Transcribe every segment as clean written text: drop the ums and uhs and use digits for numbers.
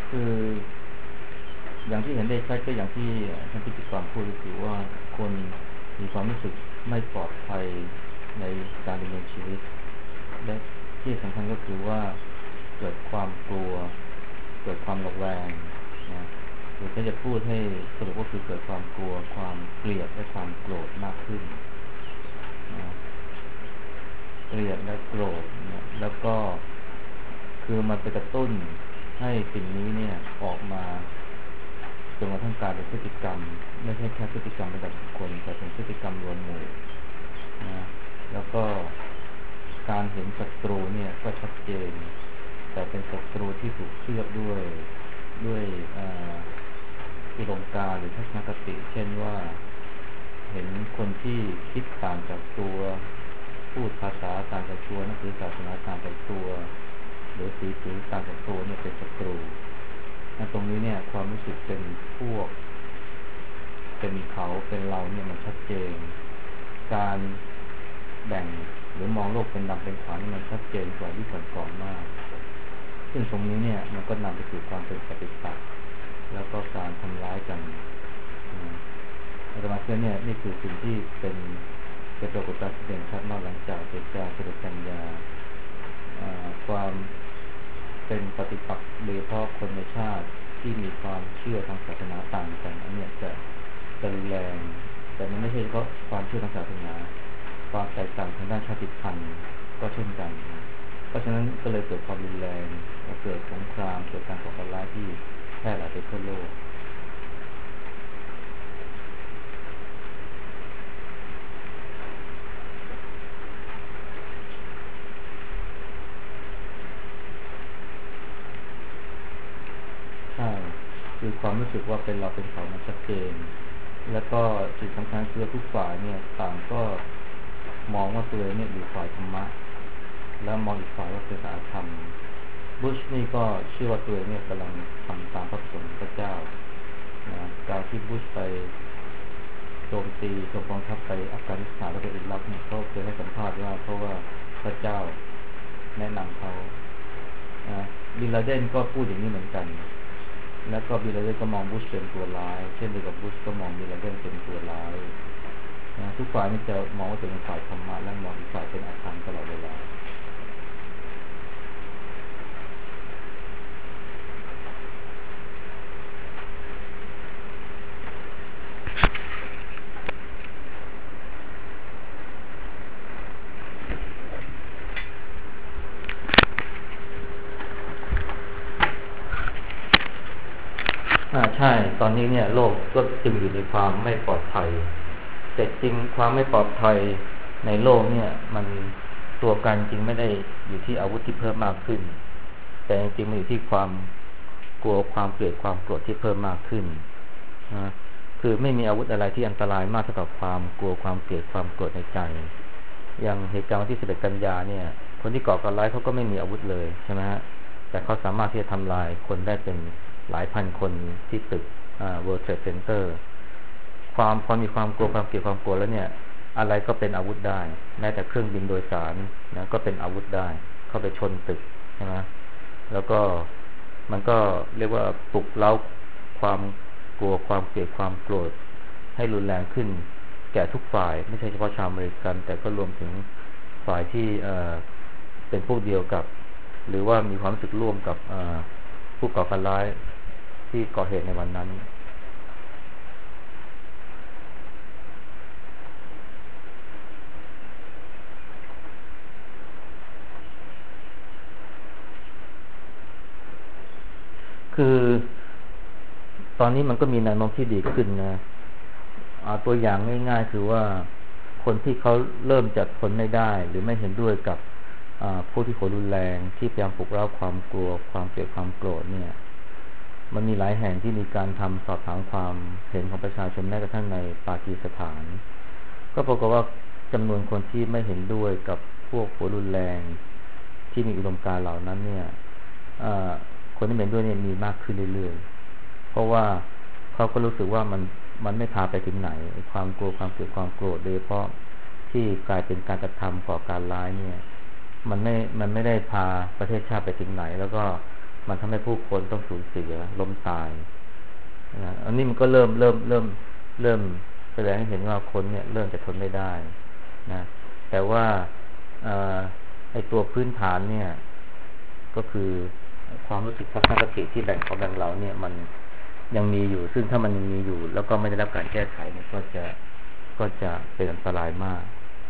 คืออย่างที่เห็นได้ชัดก็อย่างที่ท่านพิจิตรพูดก็คือว่าคนมีความรู้สึกไม่ปลอดภัยในการดำเนินชีวิตและที่สำคัญก็คือว่าเกิดความกลัวเกิดความระแวงนะหรือถ้าจะพูดให้สรุปก็คือเกิดความกลัวความเกลียดและความโกรธมากขึ้นนะเกลียดและโกรธนะแล้วก็คือมันไปกระตุ้นให้สิ่งนี้เนี่ยออกมาจนกระทั่งกลายเป็นพฤติกรรมไม่ใช่แค่พฤติกรรมระดับบุคคลแต่เป็นพฤติกรรมรวมหมู่นะแล้วก็การเห็นศัตรูเนี่ยก็ชัดเจนแต่เป็นศัตรูที่ถูกเคลือบด้วยอุดมการณ์หรือทัศนคติเช่นว่าเห็นคนที่คิดต่างจากตัวพูดภาษาต่างจากตัวนับถือศาสนาต่างจากตัวหรือสีผิวต่างจากตัวเนี่ยเป็นศัตรูตรงนี้เนี่ยความรู้สึกเป็นพวกเป็นเขาเป็นเราเนี่ยมันชัดเจนการแบ่งหรือมองโลกเป็นดำเป็นขาวนี่มันชัดเจนกว่าที่ก่อนๆมากซึ่งตรงนี้เนี่ยมันก็นำไปสู่ความเป็นปฏิปักษ์แล้วก็การทำร้ายกันอาตมาเชื่อเนี่ยนี่คือสิ่งที่เป็นปรากฏการณ์เด่นชัดมากหลังจากเหตุการณ์เสด็จปัญญาความเป็นปฏิปักษ์โดยเฉพาะคนในชาติที่มีความเชื่อทางศาสนาต่างกันอันนี้จะรุนแรงแต่มันไม่ใช่เฉพาะความเชื่อทางศาสนาความแตกต่างทางด้านชาติพันธุ์ก็เช่นกันเพราะฉะนั้นก็เลยเกิดความรุนแรงเกิดสงครามเกิดการก่อการร้ายที่แพร่หลายไปทั่วโลกใช่คือความรู้สึกว่าเป็นเราเป็นเขามันชัดเจนแล้วก็สิ่งสำคัญคือทุกฝ่ายเนี่ยต่างก็มองว่าตัวเองเนี่ยอยู่ฝ่ายธรรมะแล้วมองอีกฝ่ายว่าเป็นฝ่ายธรรมบุชนี่ก็เชื่อว่าตัวเองเนี่ยกำลังทำตามพระประสงค์ของพระเจ้านะการที่บุชไปโจมตีส่งกองทัพไปอัฟกานิสถานแล้วก็อิรักเนี่ยเขาเคยให้สัมภาษณ์ว่าเพราะว่าพระเจ้าแนะนำเขานะบินลาเดนก็พูดอย่างนี้เหมือนกันแล้วก็บินลาเดนก็มองบุชเป็นตัวร้ายเช่นเดียวกับบุชก็มองบินลาเดนเป็นตัวร้ายนะทุกฝ่ายนี่จะมองว่าตัวเองเป็นฝ่ายธรรมะและมองอีกฝ่ายเป็นอธรรมตลอดเวลาใช่ตอนนี้เนี่ยโลกก็จึงอยู่ในความไม่ปลอดภัยแต่จริงความไม่ปลอดภัยในโลกเนี่ยมันตัวการจริงไม่ได้อยู่ที่อาวุธที่เพิ่มมากขึ้นแต่จริงมันอยู่ที่ความกลัวความเกลียดความโกรธที่เพิ่มมากขึ้นนะคือไม่มีอาวุธอะไรที่อันตรายมากเท่ากับความกลัวความเกลียดความโกรธในใจอย่างเหตุการณ์วันที่11 กันยาเนี่ยคนที่ก่อการร้ายเขาก็ไม่มีอาวุธเลยใช่ไหมฮะแต่เขาสามารถที่จะทำลายคนได้เป็นหลายพันคนที่ตึกWorld Trade Center พอมีความกลัวความเกลียดความกลัวแล้วเนี่ยอะไรก็เป็นอาวุธได้แม้แต่เครื่องบินโดยสารนะก็เป็นอาวุธได้เข้าไปชนตึกใช่ไหมแล้วก็มันก็เรียกว่าปลุกเร้าความกลัวความเกลียดความโกรธให้รุนแรงขึ้นแก่ทุกฝ่ายไม่ใช่เฉพาะชาวอเมริกันแต่ก็รวมถึงฝ่ายที่เป็นพวกเดียวกับหรือว่ามีความรู้สึกร่วมกับผู้ก่อการร้ายที่ก่อเหตุในวันนั้นคือตอนนี้มันก็มีแนวโน้มที่ดีขึ้นนะตัวอย่างง่ายๆคือว่าคนที่เขาเริ่มจัดทนไม่ได้หรือไม่เห็นด้วยกับผู้ที่โหดรุนแรงที่พยายามปลุกเร้าความกลัวความเกลียดความโกรธเนี่ยมันมีหลายแห่งที่มีการทำสอบถามความเห็นของประชาชนแม้กระทั่งในปากีสถานก็ปรากฏว่าจำนวนคนที่ไม่เห็นด้วยกับพวกโหดรุนแรงที่มีอุดมการณ์เหล่านั้นเนี่ยคนที่เห็นด้วยเนี่ยมีมากขึ้นเรื่อยๆเพราะว่าเขาก็รู้สึกว่ามันไม่พาไปถึงไหนความกลัวความเกลียดความโกรธโดยเฉพาะที่กลายเป็นการกระทำก่อการร้ายเนี่ยมันไม่ได้พาประเทศชาติไปถึงไหนแล้วก็มันทำให้ผู้คนต้องสูญเสียล้มตายนะอันนี้มันก็เริ่มแสดงให้เห็นว่าคนเนี่ยเริ่มจะทนไม่ได้นะแต่ว่าไอ้ตัวพื้นฐานเนี่ยก็คือความรู้สึกทัศนคติที่แบ่งเขาแบ่งเราเนี่ยมันยังมีอยู่ซึ่งถ้ามันยังมีอยู่แล้วก็ไม่ได้รับการแก้ไขเนี่ยก็จะเป็นอันตรายมาก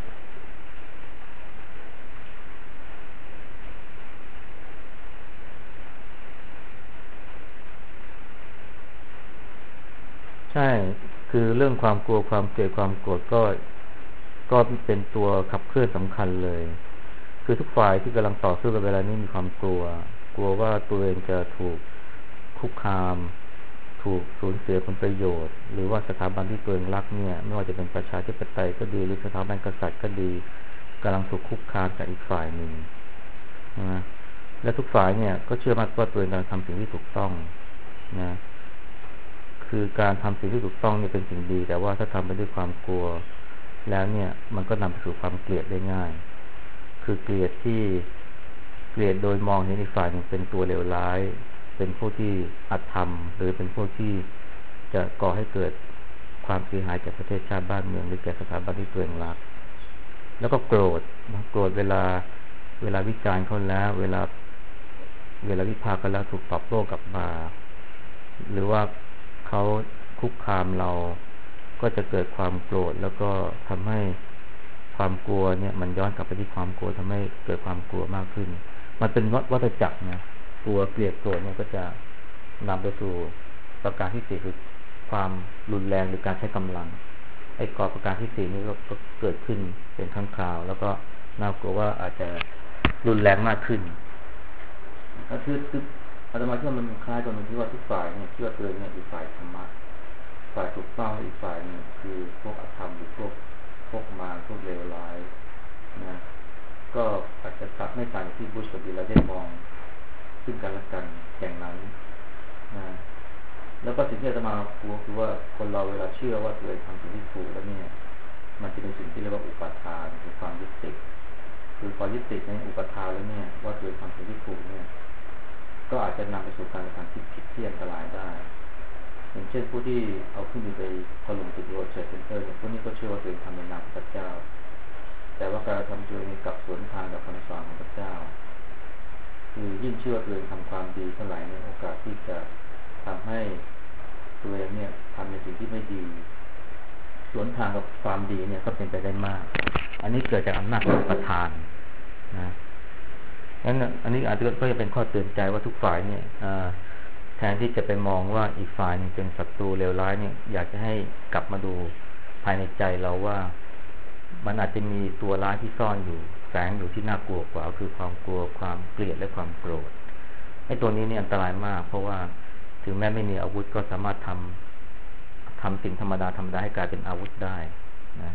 ใช่คือเรื่องความกลัวความเกลียดความโกรธก็เป็นตัวขับเคลื่อนสำคัญเลยคือทุกฝ่ายที่กำลังต่อสู้กับเวลานี้มีความกลัวว่าตัวเองจะถูกคุกคามถูกสูญเสียผลประโยชน์หรือว่าสถาบันที่ตัวเองรักเนี่ยไม่ว่าจะเป็นประชาธิปไตยก็ดีหรือสถาบันกษัตริย์ก็ดีกำลังถูกคุกคามจากอีกฝ่ายหนึ่งนะและทุกฝ่ายเนี่ยก็เชื่อมั่นว่าตัวเองกำลังทำสิ่งที่ถูกต้องนะคือการทำสิ่งที่ถูกต้องนี่เป็นสิ่งดีแต่ว่าถ้าทำไปด้วยความกลัวแล้วเนี่ยมันก็นำไปสู่ความเกลียดได้ง่ายคือเกลียดโดยมองเห็นอีกฝ่ายหนึ่งเป็นตัวเลวร้ายเป็นผู้ที่อธรรมหรือเป็นผู้ที่จะก่อให้เกิดความเสียหายแก่ประเทศชาติบ้านเมืองหรือแก่สถาบันที่ตัวเองรักแล้วก็โกรธเวลาวิจารณ์เขาแล้วเวลาวิพากษ์กันแล้วถูกตอบโต้กลับมาหรือว่าเขาคุกคามเราก็จะเกิดความโกรธแล้วก็ทำให้ความกลัวเนี่ยมันย้อนกลับไปที่ความกลัวทำให้เกิดความกลัวมากขึ้นมันเป็นวัฏจักรนะกลัวเกลียดโกรธเนี่ยก็จะนำไปสู่ประการที่สี่คือความรุนแรงหรือการใช้กำลังไอ้กรอบประการที่สี่นี้ก็เกิดขึ้นเป็นครั้งคราวแล้วก็น่ากลัวว่าอาจจะรุนแรงมากขึ้นก็คืออาตมาคิดว่ามันคล้ายกันตรงที่ว่าทุกฝ่ายเนี่ยเชื่อตัวเองเนี่ยอีกฝ่ายธรรมะฝ่ายถูกต้องอีกฝ่ายนึงคือพวกอธรรมหรือพวกมารพวกเลวร้ายนะก็อาจจะตัดไม่ต่างที่บุชกับดีเราได้มองซึ่งกันและกันอย่างนั้นนะแล้วก็สิ่งที่อาตมากลัวคือว่าคนเราเวลาเชื่อว่าตัวเองทำสิ่งที่ถูกแล้วเนี่ยมันจะเป็นสิ่งที่เรียกว่าอุปาทานคือความยึดติดคือพอยึดติดในอุปทานแล้วเนี่ยว่าตัวเองทำสิ่งที่ถูกเนี่ยก็อาจจะนำไปสู่การกระทำที่ผิดที่อันตรายได้อย่างเช่นผู้ที่เอาขึ้นไปถล่มตึกโรดเชดเซ็นเตอร์พวกนี้ก็เชื่อว่าตัวเองทำในนามพระเจ้าแต่ว่าการทำตัวเองกับสวนทางกับคำสอนของพระเจ้าคือยิ่งเชื่อตัวเองทำความดีเท่าไหร่เนี่ยโอกาสที่จะทำให้ตัวเองเนี่ยทำในสิ่งที่ไม่ดีสวนทางกับความดีเนี่ยก็เป็นไปได้มากอันนี้เกิดจากอำนาจของประธานนะงั้นอันนี้อาจจะก็จะเป็นข้อเตือนใจว่าทุกฝ่ายเนี่ยแทนที่จะไปมองว่าอีกฝ่ายนึงเป็นศัตรูเลวร้ายเนี่ยอยากจะให้กลับมาดูภายในใจเราว่ามันอาจจะมีตัวร้ายที่ซ่อนอยู่แฝงอยู่ที่น่ากลัวกว่าคือความกลัวความเกลียดและความโกรธไอ้ตัวนี้เนี่ยอันตรายมากเพราะว่าถึงแม้ไม่มีอาวุธก็สามารถทำสิ่งธรรมดาให้กลายเป็นอาวุธได้นะ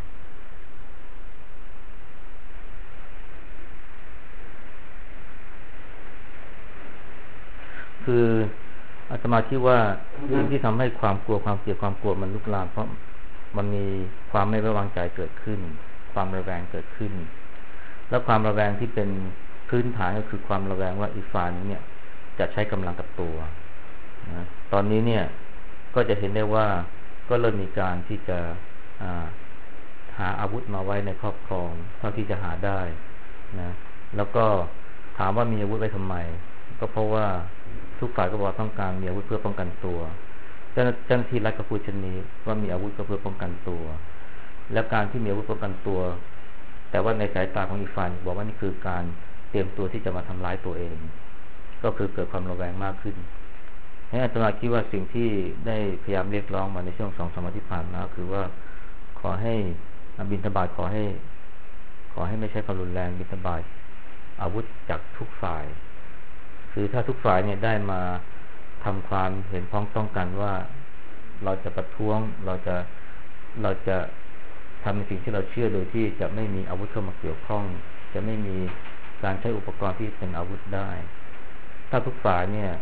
คืออาตมาคิดว่าสิ่งที่ทำให้ความกลัวความเกลียดความโกรธมันลุกลามเพราะมันมีความไม่ไว้วางใจเกิดขึ้นความระแวงเกิดขึ้นแล้วความระแวงที่เป็นพื้นฐานก็คือความระแวงว่าอีกฝ่ายนึงเนี่ยจะใช้กำลังกับตัวนะตอนนี้เนี่ยก็จะเห็นได้ว่าก็เริ่มมีการที่จะหาอาวุธมาไว้ในครอบครองเท่าที่จะหาได้นะแล้วก็ถามว่ามีอาวุธไว้ทำไมก็เพราะว่าทุกฝ่ายก็บอกต้องการมีอาวุธเพื่อป้องกันตัวเจ้าหน้าที่รัฐก็พูดเช่นนี้ว่ามีอาวุธก็เพื่อป้องกันตัวแล้วการที่มีอาวุธป้องกันตัวแต่ว่าในสายตาของอีกฝ่ายบอกว่านี่คือการเตรียมตัวที่จะมาทำร้ายตัวเองก็คือเกิดความระแวงมากขึ้นให้อาตมาคิดว่าสิ่งที่ได้พยายามเรียกร้องมาในช่วง2-3 วันที่ผ่านมาคือว่าขอให้บิณฑบาตขอให้ไม่ใช้ความรุนแรงบิณฑบาตอาวุธจากทุกฝ่ายคือถ้าทุกฝ่ายเนี่ยได้มาทำความเห็นพ้องต้องกันว่าเราจะประท้วงเราจะทำในสิ่งที่เราเชื่อโดยที่จะไม่มีอาวุธเข้ามาเกี่ยวข้องจะไม่มีการใช้อุปกรณ์ที่เป็นอาวุธได้ถ้าทุกฝ่ายเนี่ย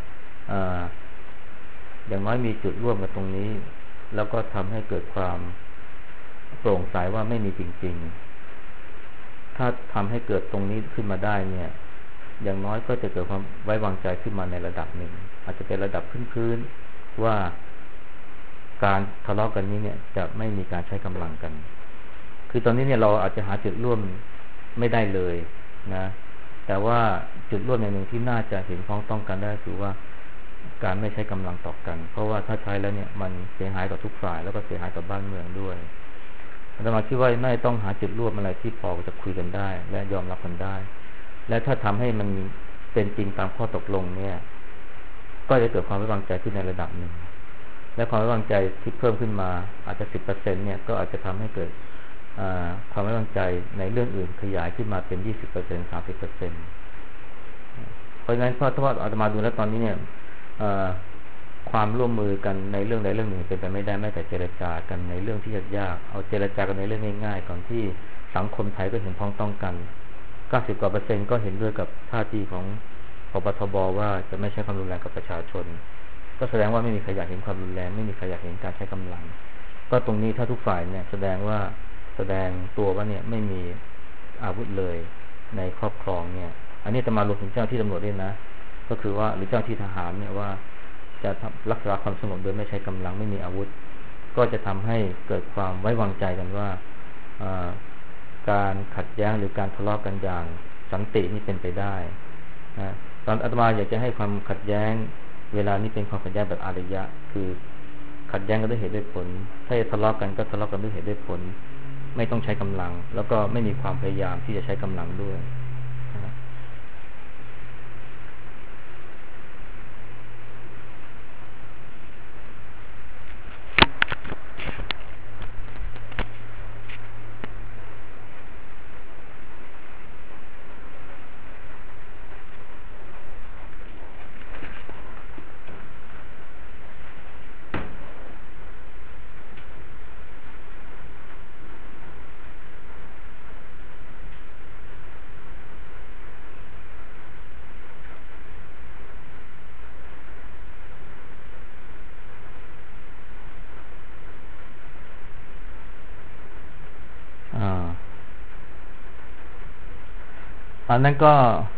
อย่างน้อยมีจุดร่วมกันตรงนี้แล้วก็ทำให้เกิดความโปร่งใสว่าไม่มีจริงๆถ้าทำให้เกิดตรงนี้ขึ้นมาได้เนี่ยอย่างน้อยก็จะเกิดความไว้วางใจขึ้นมาในระดับหนึ่งอาจจะเป็นระดับพื้นๆว่าการทะเลาะกันนี้เนี่ยจะไม่มีการใช้กำลังกันคือตอนนี้เนี่ยเราอาจจะหาจุดร่วมไม่ได้เลยนะแต่ว่าจุดร่วมอย่างหนึ่งที่น่าจะเห็นพ้องต้องกันได้คือว่าการไม่ใช้กำลังต่อกันเพราะว่าถ้าใช้แล้วเนี่ยมันเสียหายกับทุกฝ่ายแล้วก็เสียหายกับบ้านเมืองด้วยอาตมาคิดว่าน่าจะต้องหาจุดร่วมอะไรที่พอจะคุยกันได้และยอมรับกันได้และถ้าทำให้มันเป็นจริงตามข้อตกลงเนี่ยก็จะเกิดความไว้วางใจขึ้นในระดับหนึ่งและความไว้วางใจที่เพิ่มขึ้นมาอาจจะ 10% เนี่ยก็อาจจะทำให้เกิดความไว้วางใจในเรื่องอื่นขยายขึ้นมาเป็น 20% 30% เพราะฉะนั้นถ้าอาตมาดูแล้วตอนนี้เนี่ยความร่วมมือกันในเรื่องใดเรื่องหนึ่งเป็นไปไม่ได้แม้แต่เจรจากันในเรื่องที่ยากๆเอาเจรจากันในเรื่องง่ายๆก่อนที่สังคมไทยก็เห็นพ้องต้องกัน90%ก็เห็นด้วยกับท่าทีของพบทบว่าจะไม่ใช้ความรุนแรงกับประชาชนก็แสดงว่าไม่มีใครอยากเห็นความรุนแรงไม่มีใครอยากเห็นการใช้กำลังก็ตรงนี้ถ้าทุกฝ่ายเนี่ยแสดงตัวว่าเนี่ยไม่มีอาวุธเลยในครอบครองเนี่ยอันนี้จะมารวมถึงเจ้าที่ตำรวจด้วยนะก็คือว่าหรือเจ้าที่ทหารเนี่ยว่าจะรักษาความสงบโดยไม่ใช้กำลังไม่มีอาวุธก็จะทำให้เกิดความไว้วางใจกันว่าการขัดแย้งหรือการทะเลาะกันอย่างสันตินี่เป็นไปได้นะตอนอาตมาอยากจะให้ความขัดแย้งเวลานี้เป็นความขัดแย้งแบบอารยะคือขัดแย้งกันด้วยเหตุด้วยผลถ้าจะทะเลาะกันก็ทะเลาะกันด้วยเหตุด้วยผลไม่ต้องใช้กำลังแล้วก็ไม่มีความพยายามที่จะใช้กำลังด้วยนะอันนั้นก็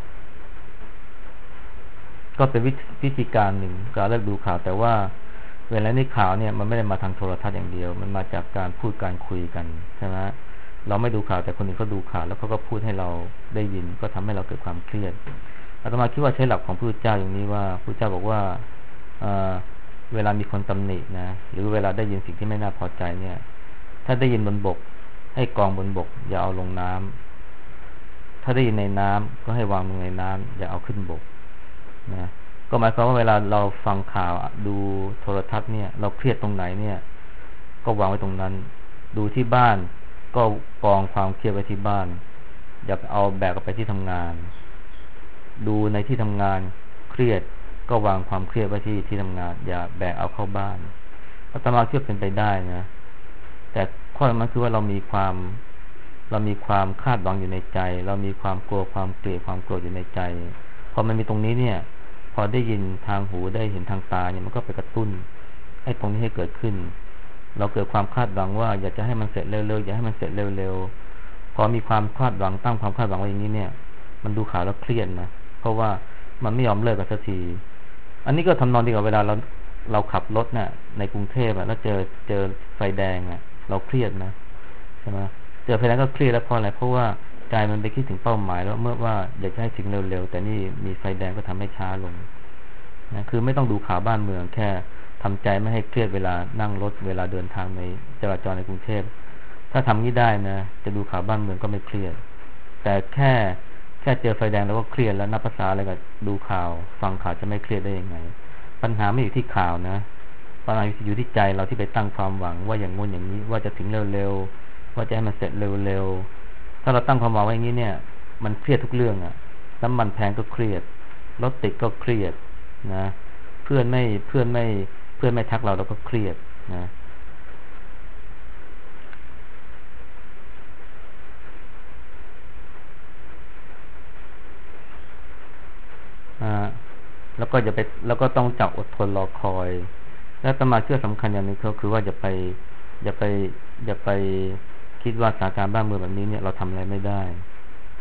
เป็นวิธีการหนึ่งการเลือกดูข่าวแต่ว่าเวลานี้ข่าวเนี่ยมันไม่ได้มาทางโทรทัศน์อย่างเดียวมันมาจากการพูดการคุยกันใช่ไหมเราไม่ดูข่าวแต่คนอื่นเขาดูข่าวแล้วเขาก็พูดให้เราได้ยินก็ทำให้เราเกิดความเครียดอาตมาคิดว่าใช้หลักของพระพุทธเจ้าอย่างนี้ว่าพระพุทธเจ้าบอกว่าเวลามีคนตำหนินะหรือเวลาได้ยินสิ่งที่ไม่น่าพอใจเนี่ยถ้าได้ยินบนบกให้กองบนบกอย่าเอาลงน้ำถ้าได้ยินในน้ำก็ให้วางลงในน้ำอย่าเอาขึ้นบกนะก็หมายความว่าเวลาเราฟังข่าวดูโทรทัศน์เนี่ยเราเครียดตรงไหนเนี่ยก็วางไว้ตรงนั้นดูที่บ้านก็กองความเครียดไว้ที่บ้านอย่าเอาแบกไปที่ทำงานดูในที่ทำงานเครียดก็วางความเครียดไว้ที่ทำงานอย่าแบกเอาเข้าบ้านอาตมาเชื่อเป็นไปได้นะแต่ข้อมันคือว่าเรามีความคาดหวังอยู่ในใจเรามีความกลัวความเกลียดความโกรธอยู่ในใจพอมันมีตรงนี้เนี่ยพอได้ยินทางหูได้เห็นทางตาเนี่ยมันก็ไปกระตุ้นไอ้ตรงนี้ให้เกิดขึ้นเราเกิดความคาดหวังว่าอยากจะให้มันเสร็จเร็วๆอยากให้มันเสร็จเร็วๆพอมีความคาดหวังตั้งความคาดหวังไว้อย่างนี้เนี่ยมันดูข่าวแล้วเครียดนะเพราะว่ามันไม่ยอมเลิกกันสักทีอันนี้ก็ทำนองเดียวกับเวลาเราขับรถเนี่ยในกรุงเทพแล้วเจอไฟแดงเราเครียดนะใช่ไหมเจอไฟแดงก็เครียดแล้วเพราะอะไรเพราะว่าใจมันไปคิดถึงเป้าหมายแล้วเมื่อว่าอยากจะให้ถึงเร็วๆแต่นี่มีไฟแดงก็ทำให้ช้าลงนะคือไม่ต้องดูข่าวบ้านเมืองแค่ทำใจไม่ให้เครียดเวลานั่งรถเวลาเดินทางในจราจรในกรุงเทพถ้าทำนี้ได้นะจะดูข่าวบ้านเมืองก็ไม่เครียดแต่แค่เจอไฟแดงแล้วก็เครียดแล้วนับภาษาอะไรกับดูข่าวฟังข่าวจะไม่เครียดได้ยังไงปัญหาไม่อยู่ที่ข่าวนะปัญหาอยู่ที่ใจเราที่ไปตั้งความหวังว่าอย่างงู้นอย่างนี้ว่าจะถึงเร็วๆว่าจะให้มันเสร็จเร็วๆถ้าเราตั้งความหวังไว้อย่างนี้เนี่ยมันเครียดทุกเรื่องน้ำมันแพงก็เครียดรถติดก็เครียดนะเพื่อนไม่ทักเราก็เครียดนะแล้วก็ต้องจับอดทนรอคอยและตมาเชื่อสำคัญอย่างนึงก็คือว่าอย่าไปคิดว่าสถานการณ์บ้านเมืองแบบนี้เนี่ยเราทำอะไรไม่ได้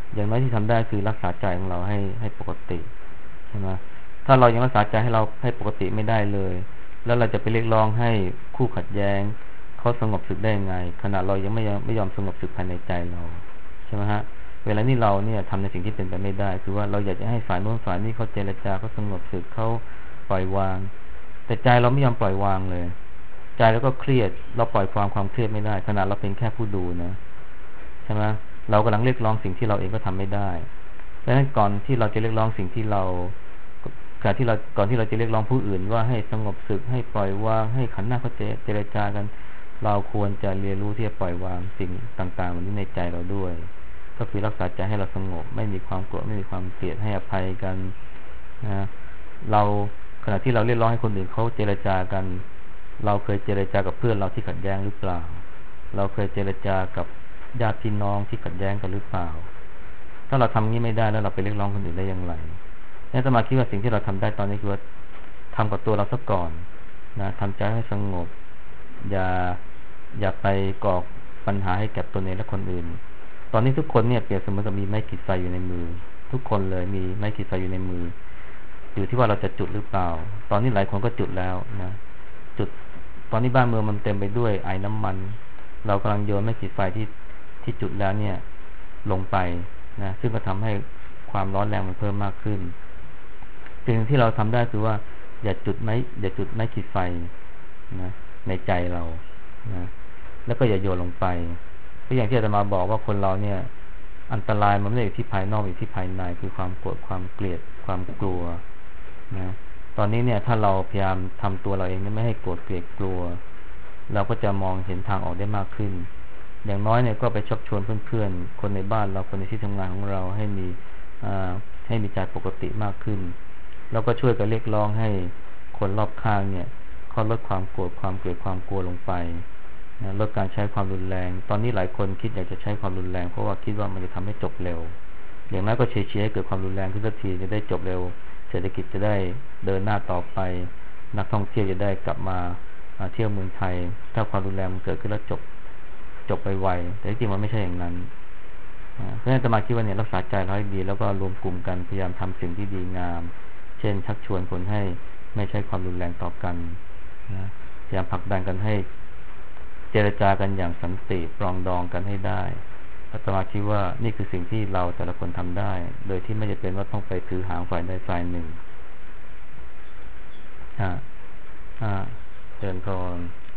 อย่างน้อยที่ทำได้คือรักษาใจของเราให้ปกติใช่ไหมถ้าเรายังรักษาใจให้เราให้ปกติไม่ได้เลยแล้วเราจะไปเรียกร้องให้คู่ขัดแย้งเขาสงบสึกได้ยังไงขณะเรายังไม่ยอมสงบสึกภายในใจเราใช่ไหมฮะเวลานี้เราเนี่ยทำในสิ่งที่เป็นไปไม่ได้คือว่าเราอยากจะให้ฝ่ายโน้นฝ่ายนี้เขาเจรจาเขาสงบสึกเขาปล่อยวางแต่ใจเราไม่ยอมปล่อยวางเลยใจเราก็เครียดเราปล่อยความเครียดไม่ได้ขณะเราเป็นแค่ผู้ดูนะใช่ไหมเรากำลังเรียกร้องสิ่งที่เราเองก็ทำไม่ได้ดังนั้นก่อนที่เราจะเรียกร้องสิ่งที่เราก่อนที่เราจะเรียกร้องผู้อื่นว่าให้สงบสึกให้ปล่อยวางให้ขันธ์หน้าเขาเจรจากันเราควรจะเรียนรู้ที่จะปล่อยวางสิ่งต่างๆเหล่านี้ในใจเราด้วยก็คือรักษาใจให้เราสงบไม่มีความโกรธไม่มีความเกลียดให้อภัยกันนะเราขณะที่เราเรียกร้องให้คนอื่นเขาเจรจากันเราเคยเจรจากับเพื่อนเราที่ขัดแย้งหรือเปล่าเราเคยเจรจากับญาติพี่น้องที่ขัดแย้งกันหรือเปล่าถ้าเราทำงี้ไม่ได้แล้วเราไปเรียกร้องคนอื่นได้อย่างไรนี่จะมาคิดว่าสิ่งที่เราทำได้ตอนนี้คือว่าทำกับตัวเราซะก่อนนะทำใจให้สงบอย่าไปก่อปัญหาให้แก่ตนเองและคนอื่นตอนนี้ทุกคนเนี่ยเปรียบเสมือนกับมีไม้ขีดไฟอยู่ในมือทุกคนเลยมีไม้ขีดไฟอยู่ในมืออยู่ที่ว่าเราจะจุดหรือเปล่าตอนนี้หลายคนก็จุดแล้วนะจุดตอนนี้บ้านเมืองมันเต็มไปด้วยไอ้น้ำมันเรากำลังโยนไม้ขีดไฟที่จุดแล้วเนี่ยลงไปนะซึ่งก็ทำให้ความร้อนแรงมันเพิ่มมากขึ้นสิ่งที่เราทำได้คือว่าอย่าจุดไม้ขีดไฟนะในใจเรานะแล้วก็อย่าโยนลงไปก็อย่างที่อาจารย์มาบอกว่าคนเราเนี่ยอันตรายมันไม่ได้อยู่ที่ภายนอกอยู่ที่ภายในคือความโกรธความเกลียดความกลัวนะตอนนี้เนี่ยถ้าเราพยายามทำตัวเราเองไม่ให้โกรธเกลียดกลัวเราก็จะมองเห็นทางออกได้มากขึ้นอย่างน้อยเนี่ยก็ไปชักชวนเพื่อนๆคนในบ้านเราคนในที่ทำงานของเราให้มีใจปกติมากขึ้นแล้วก็ช่วยกันเรียกร้องให้คนรอบข้างเนี่ยเขาลดความโกรธความเกลียดความกลัวลงไปนะลดการใช้ความรุนแรงตอนนี้หลายคนคิดอยากจะใช้ความรุนแรงเพราะว่าคิดว่ามันจะทำให้จบเร็วอย่างน้อยก็เชียร์ให้เกิดความรุนแรงขึ้นสักทีจะได้จบเร็วเศรษฐกิจจะได้เดินหน้าต่อไปนักท่องเที่ยวจะได้กลับมาเที่ยวเมืองไทยถ้าความรุนแรงมันเกิดขึ้นแล้วจบไปไวแต่จริงๆมันไม่ใช่อย่างนั้นเพราะฉะนั้นอาตมาคิดว่าเนี่ยรักษาใจเราให้ดีแล้วก็รวมกลุ่มกันพยายามทำสิ่งที่ดีงามเช่นชักชวนคนให้ไม่ใช้ความรุนแรงต่อกันนะพยายามผลักดันกันให้เจรจากันอย่างสันติปรองดองกันให้ได้อาตมาคิดว่านี่คือสิ่งที่เราแต่ละคนทำได้โดยที่ไม่จำเป็นว่าต้องไปถือหางฝ่ายใดฝ่ายหนึ่งเชิญพร